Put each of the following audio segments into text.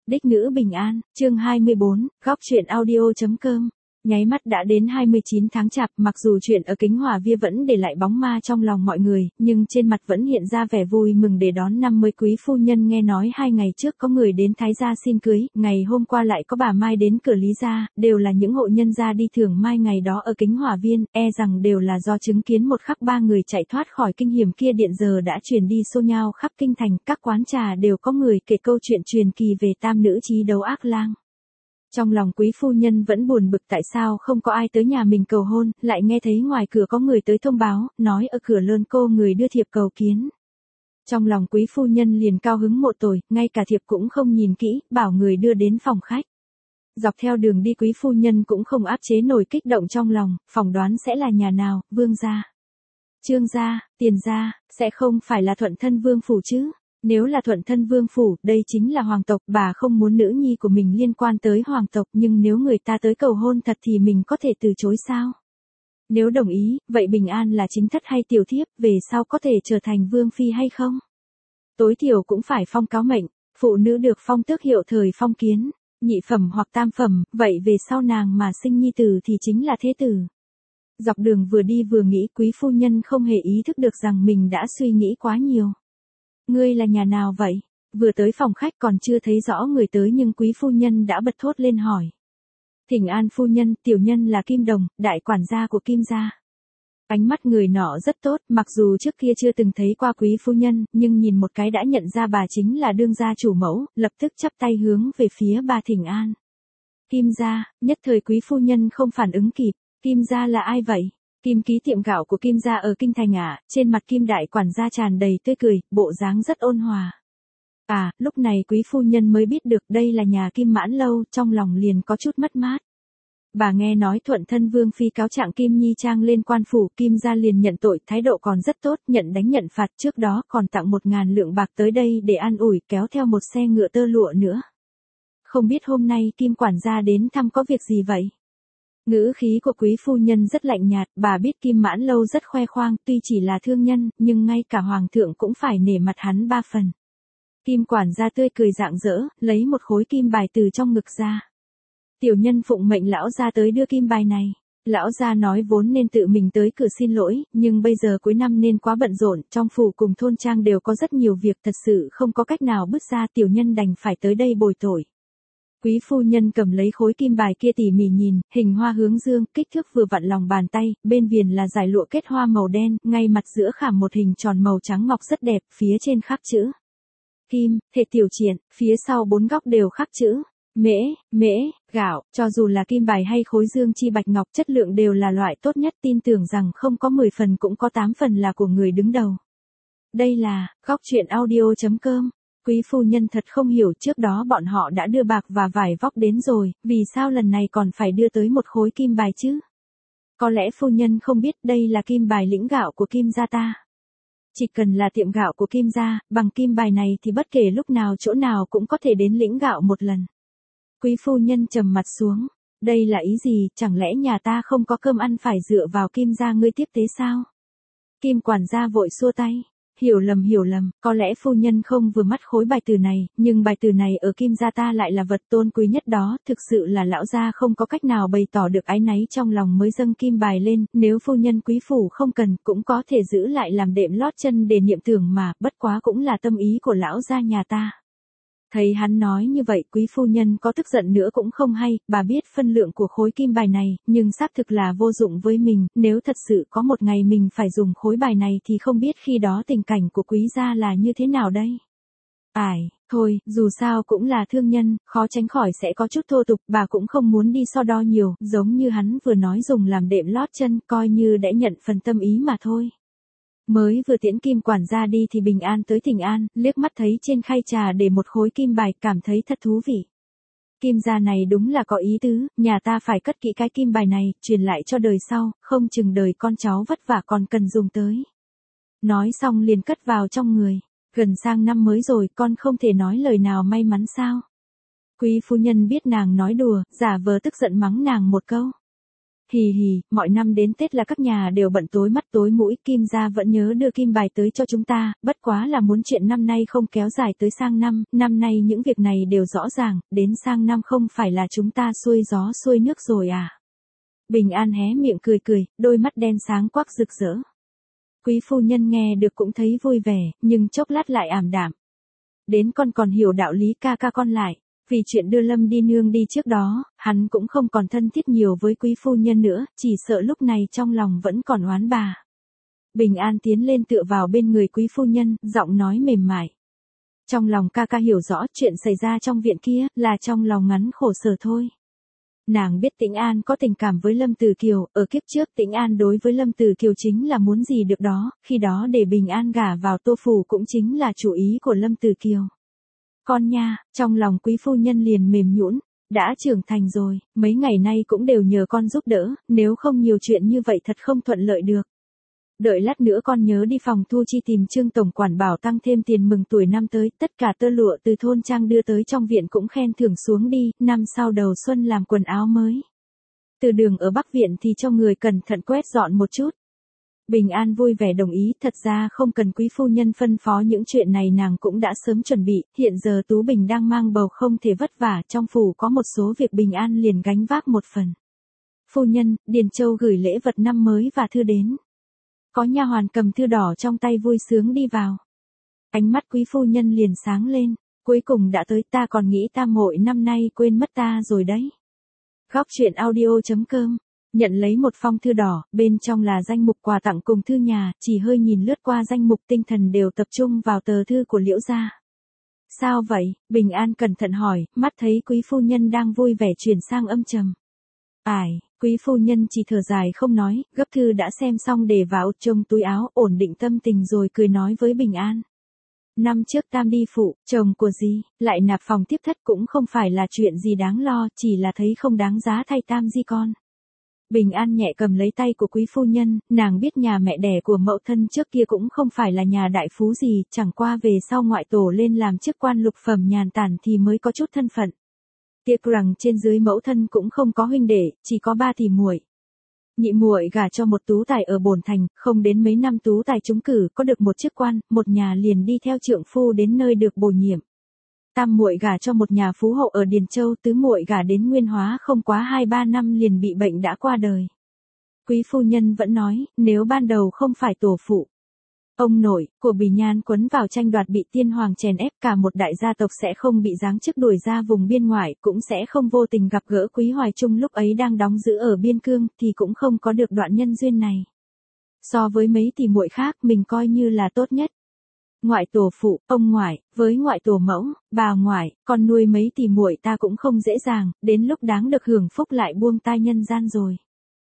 Đích nữ bình an, chương 24, góc truyện audio.com. Nháy mắt đã đến 29 tháng Chạp, mặc dù chuyện ở Kính Hòa Via vẫn để lại bóng ma trong lòng mọi người, nhưng trên mặt vẫn hiện ra vẻ vui mừng để đón năm mới. Quý phu nhân nghe nói 2 ngày trước có người đến Thái gia xin cưới, ngày hôm qua lại có bà Mai đến cửa Lý gia, đều là những hộ nhân gia đi thưởng mai ngày đó ở Kính Hòa Viên, rằng đều là do chứng kiến một khắc 3 người chạy thoát khỏi kinh hiểm kia điện giờ đã truyền đi xô nhao khắp kinh thành, các quán trà đều có người kể câu chuyện truyền kỳ về tam nữ chí đấu ác lang. Trong lòng quý phu nhân vẫn buồn bực tại sao không có ai tới nhà mình cầu hôn, lại nghe thấy ngoài cửa có người tới thông báo, nói ở cửa lơn cô người đưa thiệp cầu kiến. Trong lòng quý phu nhân liền cao hứng một tồi, ngay cả thiệp cũng không nhìn kỹ, bảo người đưa đến phòng khách. Dọc theo đường đi quý phu nhân cũng không áp chế nổi kích động trong lòng, phỏng đoán sẽ là nhà nào, Vương gia, Trương gia, Tiền gia, sẽ không phải là Thuận Thân Vương phủ chứ? Nếu là Thuận Thân Vương phủ, đây chính là hoàng tộc, bà không muốn nữ nhi của mình liên quan tới hoàng tộc, nhưng nếu người ta tới cầu hôn thật thì mình có thể từ chối sao? Nếu đồng ý, vậy Bình An là chính thất hay tiểu thiếp, về sau có thể trở thành vương phi hay không? Tối thiểu cũng phải phong cáo mệnh, phụ nữ được phong tước hiệu thời phong kiến, nhị phẩm hoặc tam phẩm, vậy về sau nàng mà sinh nhi tử thì chính là thế tử. Dọc đường vừa đi vừa nghĩ, quý phu nhân không hề ý thức được rằng mình đã suy nghĩ quá nhiều. Ngươi là nhà nào vậy? Vừa tới phòng khách còn chưa thấy rõ người tới nhưng quý phu nhân đã bật thốt lên hỏi. Thỉnh an phu nhân, tiểu nhân là Kim Đồng, đại quản gia của Kim gia. Ánh mắt người nọ rất tốt, mặc dù trước kia chưa từng thấy qua quý phu nhân, nhưng nhìn một cái đã nhận ra bà chính là đương gia chủ mẫu, lập tức chắp tay hướng về phía bà thỉnh an. Kim gia, nhất thời quý phu nhân không phản ứng kịp, Kim gia là ai vậy? Kim ký tiệm gạo của Kim gia ở kinh thành ạ, trên mặt Kim đại quản gia tràn đầy tươi cười, bộ dáng rất ôn hòa. Lúc này quý phu nhân mới biết được đây là nhà Kim Mãn Lâu, trong lòng liền có chút mất mát. Bà nghe nói Thuận Thân Vương phi cáo trạng Kim Nhi Trang lên quan phủ, Kim gia liền nhận tội, thái độ còn rất tốt, nhận đánh nhận phạt, trước đó còn tặng 1.000 lượng bạc tới đây để an ủi, kéo theo một xe ngựa tơ lụa nữa. Không biết hôm nay Kim quản gia đến thăm có việc gì vậy? Ngữ khí của quý phu nhân rất lạnh nhạt, bà biết Kim Mãn Lâu rất khoe khoang, tuy chỉ là thương nhân, nhưng ngay cả hoàng thượng cũng phải nể mặt hắn 3 phần. Kim quản gia tươi cười rạng rỡ, lấy một khối kim bài từ trong ngực ra. Tiểu nhân phụng mệnh lão gia tới đưa kim bài này. Lão gia nói vốn nên tự mình tới cửa xin lỗi, nhưng bây giờ cuối năm nên quá bận rộn, trong phủ cùng thôn trang đều có rất nhiều việc, thật sự không có cách nào bước ra, tiểu nhân đành phải tới đây bồi tội. Quý phu nhân cầm lấy khối kim bài kia tỉ mỉ nhìn, hình hoa hướng dương, kích thước vừa vặn lòng bàn tay, bên viền là dải lụa kết hoa màu đen, ngay mặt giữa khảm một hình tròn màu trắng ngọc rất đẹp, phía trên khắc chữ Kim, thể tiểu triện, phía sau 4 góc đều khắc chữ mễ, gạo, cho dù là kim bài hay khối dương chi bạch ngọc chất lượng đều là loại tốt nhất, tin tưởng rằng không có 10 phần cũng có 8 phần là của người đứng đầu. Đây là, góc truyện audio.com. Quý phu nhân thật không hiểu, trước đó bọn họ đã đưa bạc và vải vóc đến rồi, vì sao lần này còn phải đưa tới một khối kim bài chứ? Có lẽ phu nhân không biết đây là kim bài lĩnh gạo của Kim gia ta. Chỉ cần là tiệm gạo của Kim gia, bằng kim bài này thì bất kể lúc nào chỗ nào cũng có thể đến lĩnh gạo một lần. Quý phu nhân trầm mặt xuống, đây là ý gì, chẳng lẽ nhà ta không có cơm ăn phải dựa vào Kim gia ngươi tiếp tế sao? Kim quản gia vội xua tay. Hiểu lầm, có lẽ phu nhân không vừa mắt khối bài từ này, nhưng bài từ này ở Kim gia ta lại là vật tôn quý nhất đó, thực sự là lão gia không có cách nào bày tỏ được áy náy trong lòng mới dâng kim bài lên, nếu phu nhân quý phủ không cần cũng có thể giữ lại làm đệm lót chân để niệm tưởng mà, bất quá cũng là tâm ý của lão gia nhà ta. Thấy hắn nói như vậy, quý phu nhân có tức giận nữa cũng không hay, bà biết phân lượng của khối kim bài này, nhưng xác thực là vô dụng với mình, nếu thật sự có một ngày mình phải dùng khối bài này thì không biết khi đó tình cảnh của quý gia là như thế nào đây. Thôi, dù sao cũng là thương nhân, khó tránh khỏi sẽ có chút thô tục, bà cũng không muốn đi so đo nhiều, giống như hắn vừa nói dùng làm đệm lót chân, coi như đã nhận phần tâm ý mà thôi. Mới vừa tiễn Kim quản gia đi thì Bình An tới thỉnh an, liếc mắt thấy trên khay trà để một khối kim bài, cảm thấy thật thú vị. Kim gia này đúng là có ý tứ, nhà ta phải cất kỹ cái kim bài này, truyền lại cho đời sau, không chừng đời con cháu vất vả còn cần dùng tới. Nói xong liền cất vào trong người, gần sang năm mới rồi, con không thể nói lời nào may mắn sao? Quý phu nhân biết nàng nói đùa, giả vờ tức giận mắng nàng một câu. Hì hì, mọi năm đến Tết là các nhà đều bận tối mắt tối mũi, Kim gia vẫn nhớ đưa kim bài tới cho chúng ta, bất quá là muốn chuyện năm nay không kéo dài tới sang năm, năm nay những việc này đều rõ ràng, đến sang năm không phải là chúng ta xuôi gió xuôi nước rồi à. Bình An hé miệng cười cười, đôi mắt đen sáng quắc rực rỡ. Quý phu nhân nghe được cũng thấy vui vẻ, nhưng chốc lát lại ảm đạm. Đến con còn hiểu đạo lý ca ca con lại. Vì chuyện đưa Lâm đi nương đi trước đó, hắn cũng không còn thân thiết nhiều với quý phu nhân nữa, chỉ sợ lúc này trong lòng vẫn còn oán bà. Bình An tiến lên tựa vào bên người quý phu nhân, giọng nói mềm mại. Trong lòng ca ca hiểu rõ chuyện xảy ra trong viện kia, là trong lòng ngắn khổ sở thôi. Nàng biết Tĩnh An có tình cảm với Lâm Tử Kiều, ở kiếp trước Tĩnh An đối với Lâm Tử Kiều chính là muốn gì được đó, khi đó để Bình An gả vào Tô Phủ cũng chính là chủ ý của Lâm Tử Kiều. Con nha, trong lòng quý phu nhân liền mềm nhũn, đã trưởng thành rồi, mấy ngày nay cũng đều nhờ con giúp đỡ, nếu không nhiều chuyện như vậy thật không thuận lợi được. Đợi lát nữa con nhớ đi phòng thu chi tìm Trương tổng quản bảo tăng thêm tiền mừng tuổi năm tới, tất cả tơ lụa từ thôn trang đưa tới trong viện cũng khen thưởng xuống đi, năm sau đầu xuân làm quần áo mới. Từ đường ở Bắc viện thì cho người cẩn thận quét dọn một chút. Bình An vui vẻ đồng ý, thật ra không cần quý phu nhân phân phó những chuyện này nàng cũng đã sớm chuẩn bị, hiện giờ Tú Bình đang mang bầu không thể vất vả, trong phủ có một số việc Bình An liền gánh vác một phần. Phu nhân, Điền Châu gửi lễ vật năm mới và thư đến. Có nha hoàn cầm thư đỏ trong tay vui sướng đi vào. Ánh mắt quý phu nhân liền sáng lên, cuối cùng đã tới, ta còn nghĩ Tam Hội năm nay quên mất ta rồi đấy. Góc truyện audio.com nhận lấy một phong thư đỏ, bên trong là danh mục quà tặng cùng thư nhà, chỉ hơi nhìn lướt qua danh mục tinh thần đều tập trung vào tờ thư của Liễu gia. Sao vậy? Bình An cẩn thận hỏi, mắt thấy quý phu nhân đang vui vẻ chuyển sang âm trầm. Quý phu nhân chỉ thở dài không nói, gấp thư đã xem xong để vào trong túi áo, ổn định tâm tình rồi cười nói với Bình An. Năm trước Tam đi phụ, chồng của Di, lại nạp phòng tiếp thất cũng không phải là chuyện gì đáng lo, chỉ là thấy không đáng giá thay Tam Di con. Bình An nhẹ cầm lấy tay của quý phu nhân, nàng biết nhà mẹ đẻ của mẫu thân trước kia cũng không phải là nhà đại phú gì, chẳng qua về sau ngoại tổ lên làm chức quan lục phẩm nhàn tản thì mới có chút thân phận. Tiếc rằng trên dưới mẫu thân cũng không có huynh đệ, chỉ có 3 tỷ muội. Nhị muội gả cho một tú tài ở Bồn Thành, không đến mấy năm tú tài trúng cử có được một chức quan, một nhà liền đi theo trượng phu đến nơi được bổ nhiệm. Tam muội gả cho một nhà phú hộ ở Điền Châu, tứ muội gả đến Nguyên Hóa không quá 2-3 năm liền bị bệnh đã qua đời. Quý phu nhân vẫn nói, nếu ban đầu không phải tổ phụ, ông nội của Bỉ Nhan quấn vào tranh đoạt bị tiên hoàng chèn ép, cả một đại gia tộc sẽ không bị giáng chức đuổi ra vùng biên ngoại, cũng sẽ không vô tình gặp gỡ Quý Hoài Trung lúc ấy đang đóng giữ ở biên cương, thì cũng không có được đoạn nhân duyên này. So với mấy tỷ muội khác mình coi như là tốt nhất. Ngoại tổ phụ, ông ngoại, với ngoại tổ mẫu, bà ngoại, con nuôi mấy tỷ muội ta cũng không dễ dàng, đến lúc đáng được hưởng phúc lại buông tai nhân gian rồi.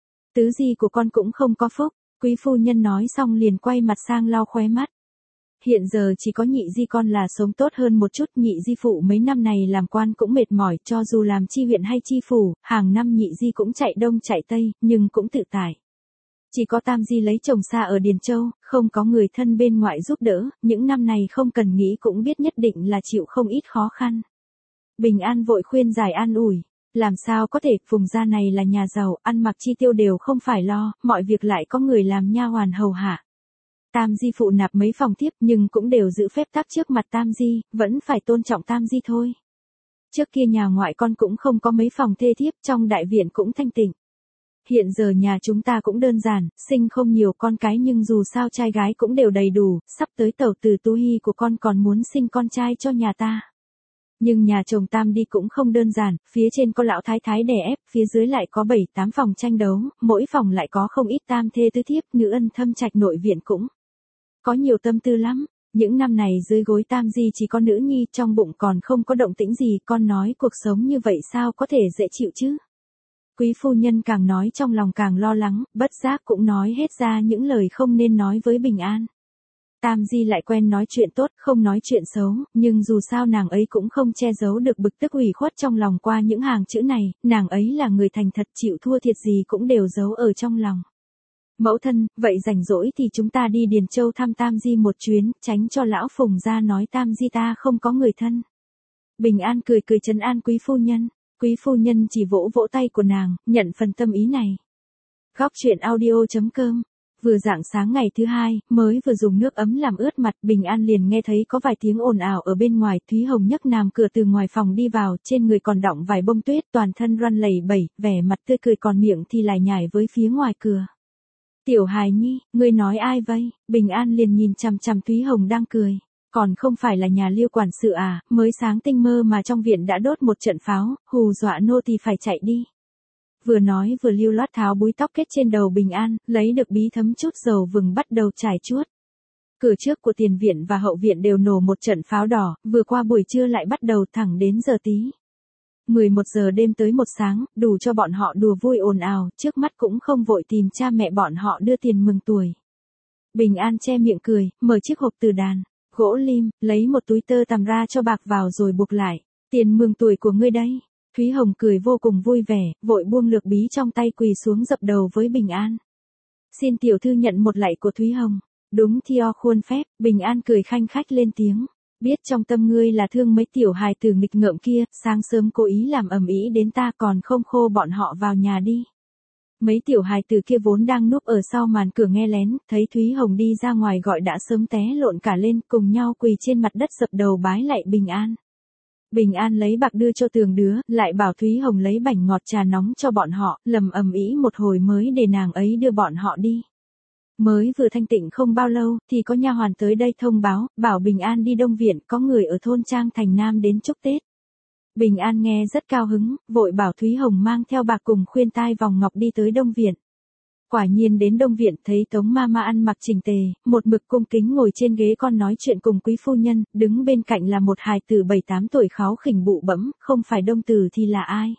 Tứ di của con cũng không có phúc, quý phu nhân nói xong liền quay mặt sang lau khóe mắt. Hiện giờ chỉ có nhị di con là sống tốt hơn một chút, nhị di phụ mấy năm này làm quan cũng mệt mỏi, cho dù làm chi huyện hay chi phủ, hàng năm nhị di cũng chạy đông chạy tây, nhưng cũng tự tại. Chỉ có Tam Di lấy chồng xa ở Điền Châu, không có người thân bên ngoại giúp đỡ, những năm này không cần nghĩ cũng biết nhất định là chịu không ít khó khăn. Bình An vội khuyên giải an ủi, làm sao có thể, vùng gia này là nhà giàu, ăn mặc chi tiêu đều không phải lo, mọi việc lại có người làm nha hoàn hầu hạ. Tam Di phụ nạp mấy phòng tiếp nhưng cũng đều giữ phép tắc trước mặt Tam Di, vẫn phải tôn trọng Tam Di thôi. Trước kia nhà ngoại con cũng không có mấy phòng thê thiếp, trong đại viện cũng thanh tịnh. Hiện giờ nhà chúng ta cũng đơn giản, sinh không nhiều con cái nhưng dù sao trai gái cũng đều đầy đủ, sắp tới tẩu tử Tu Hi của con còn muốn sinh con trai cho nhà ta. Nhưng nhà chồng Tam đi cũng không đơn giản, phía trên có lão thái thái đè ép, phía dưới lại có 7-8 phòng tranh đấu, mỗi phòng lại có không ít tam thê tứ thiếp, nữ ân thâm trạch nội viện cũng có nhiều tâm tư lắm. Những năm này dưới gối Tam Di chỉ có nữ nhi, trong bụng còn không có động tĩnh gì, con nói cuộc sống như vậy sao có thể dễ chịu chứ. Quý phu nhân càng nói trong lòng càng lo lắng, bất giác cũng nói hết ra những lời không nên nói với Bình An. Tam Di lại quen nói chuyện tốt, không nói chuyện xấu, nhưng dù sao nàng ấy cũng không che giấu được bực tức ủy khuất trong lòng qua những hàng chữ này, nàng ấy là người thành thật, chịu thua thiệt gì cũng đều giấu ở trong lòng. Mẫu thân, vậy rảnh rỗi thì chúng ta đi Điền Châu thăm Tam Di một chuyến, tránh cho lão Phùng gia nói Tam Di ta không có người thân. Bình An cười cười trấn an quý phu nhân. Quý phu nhân chỉ vỗ vỗ tay của nàng, nhận phần tâm ý này. Góc chuyện audio.com. Vừa rạng sáng ngày thứ hai, mới vừa dùng nước ấm làm ướt mặt, Bình An liền nghe thấy có vài tiếng ồn ào ở bên ngoài. Thúy Hồng nhấc nàm cửa từ ngoài phòng đi vào, trên người còn đọng vài bông tuyết, toàn thân run lẩy bẩy, vẻ mặt tươi cười còn miệng thì lải nhải với phía ngoài cửa. Tiểu hài nhi, ngươi nói ai vậy? Bình An liền nhìn chằm chằm Thúy Hồng đang cười. Còn không phải là nhà Liêu quản sự à, mới sáng tinh mơ mà trong viện đã đốt một trận pháo, hù dọa nô tỳ phải chạy đi. Vừa nói vừa lưu loát tháo búi tóc kết trên đầu Bình An, lấy được bí thấm chút dầu vừng bắt đầu trải chuốt. Cửa trước của tiền viện và hậu viện đều nổ một trận pháo đỏ, vừa qua buổi trưa lại bắt đầu thẳng đến giờ tí. 11 giờ đêm tới 1 sáng, đủ cho bọn họ đùa vui ồn ào, trước mắt cũng không vội tìm cha mẹ bọn họ đưa tiền mừng tuổi. Bình An che miệng cười, mở chiếc hộp từ đàn, gỗ lim, lấy một túi tơ tằm ra cho bạc vào rồi buộc lại. Tiền mừng tuổi của ngươi đây. Thúy Hồng cười vô cùng vui vẻ, vội buông lược bí trong tay quỳ xuống dập đầu với Bình An. Xin tiểu thư nhận một lạy của Thúy Hồng. Đúng theo khuôn phép, Bình An cười khanh khách lên tiếng. Biết trong tâm ngươi là thương mấy tiểu hài tử nghịch ngợm kia, sáng sớm cố ý làm ầm ĩ đến ta còn không khô bọn họ vào nhà đi. Mấy tiểu hài tử kia vốn đang núp ở sau màn cửa nghe lén, thấy Thúy Hồng đi ra ngoài gọi đã sớm té lộn cả lên, cùng nhau quỳ trên mặt đất dập đầu bái lạy Bình An. Bình An lấy bạc đưa cho từng đứa, lại bảo Thúy Hồng lấy bánh ngọt trà nóng cho bọn họ, lầm ầm ĩ một hồi mới để nàng ấy đưa bọn họ đi. Mới vừa thanh tịnh không bao lâu, thì có nha hoàn tới đây thông báo, bảo Bình An đi Đông Viện, có người ở thôn Trang Thành Nam đến chúc Tết. Bình An nghe rất cao hứng, vội bảo Thúy Hồng mang theo bạc cùng khuyên tai vòng ngọc đi tới Đông Viện. Quả nhiên đến Đông Viện thấy Tống Mama ăn mặc chỉnh tề, một mực cung kính ngồi trên ghế con nói chuyện cùng quý phu nhân, đứng bên cạnh là một hài tử 7-8 tuổi kháu khỉnh bụ bẫm, không phải Đông Tử thì là ai.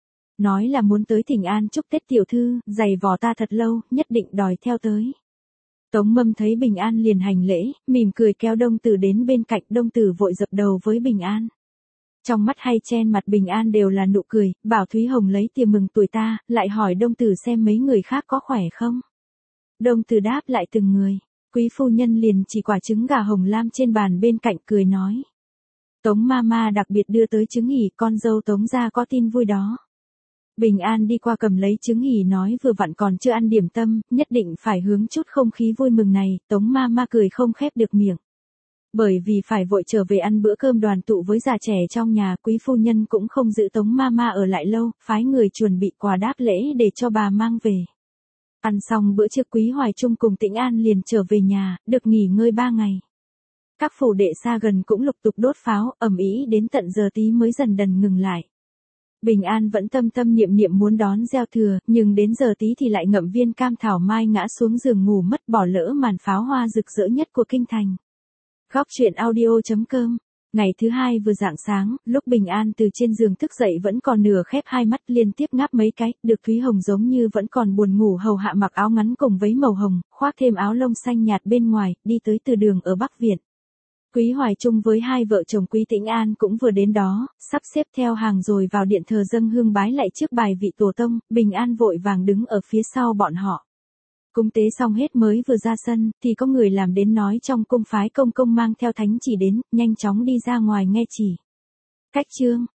Nói là muốn tới Thỉnh An chúc Tết tiểu thư, giày vò ta thật lâu, nhất định đòi theo tới. Tống Mâm thấy Bình An liền hành lễ, mỉm cười kéo Đông Tử đến bên cạnh, Đông Tử vội dập đầu với Bình An. Trong mắt hay chen mặt Bình An đều là nụ cười, bảo Thúy Hồng lấy tiền mừng tuổi ta, lại hỏi Đông Tử xem mấy người khác có khỏe không. Đông Tử đáp lại từng người, quý phu nhân liền chỉ quả trứng gà hồng lam trên bàn bên cạnh cười nói. Tống Mama đặc biệt đưa tới trứng hỉ, con dâu Tống gia có tin vui đó. Bình An đi qua cầm lấy trứng hỉ nói vừa vặn còn chưa ăn điểm tâm, nhất định phải hướng chút không khí vui mừng này, Tống Mama cười không khép được miệng. Bởi vì phải vội trở về ăn bữa cơm đoàn tụ với già trẻ trong nhà, quý phu nhân cũng không giữ Tống Mama ở lại lâu, phái người chuẩn bị quà đáp lễ để cho bà mang về. Ăn xong bữa trưa Quý Hoài Trung cùng Tĩnh An liền trở về nhà, được nghỉ ngơi 3 ngày. Các phủ đệ xa gần cũng lục tục đốt pháo, ầm ĩ đến tận giờ tí mới dần dần ngừng lại. Bình An vẫn tâm tâm niệm niệm muốn đón gieo thừa, nhưng đến giờ tí thì lại ngậm viên cam thảo mai ngã xuống giường ngủ mất, bỏ lỡ màn pháo hoa rực rỡ nhất của kinh thành. Góc chuyện audio.com. Ngày thứ hai vừa rạng sáng, lúc Bình An từ trên giường thức dậy vẫn còn nửa khép hai mắt liên tiếp ngáp mấy cái, được Thúy Hồng giống như vẫn còn buồn ngủ hầu hạ mặc áo ngắn cùng váy màu hồng, khoác thêm áo lông xanh nhạt bên ngoài, đi tới từ đường ở Bắc Viện. Quý Hoài Trung với hai vợ chồng Quý Tĩnh An cũng vừa đến đó, sắp xếp theo hàng rồi vào điện thờ dâng hương bái lạy trước bài vị tổ tông, Bình An vội vàng đứng ở phía sau bọn họ. Cúng tế xong hết mới vừa ra sân, thì có người làm đến nói trong cung phái công công mang theo thánh chỉ đến, nhanh chóng đi ra ngoài nghe chỉ. Cách chương,